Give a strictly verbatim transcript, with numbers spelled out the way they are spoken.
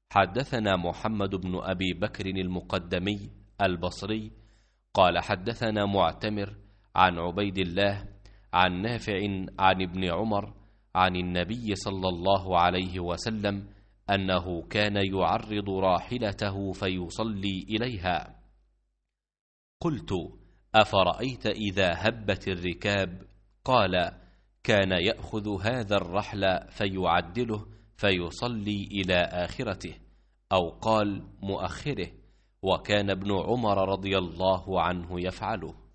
حدثنا محمد بن أبي بكر المقدمي البصري قال حدثنا معتمر عن عبيد الله عن نافع عن ابن عمر عن النبي صلى الله عليه وسلم أنه كان يعرض راحلته فيصلي إليها. قلت: أفرأيت إذا هبت الركاب؟ قال: كان يأخذ هذا الرحل فيعدله فيصلي إلى آخرته، أو قال مؤخره، وكان ابن عمر رضي الله عنه يفعله.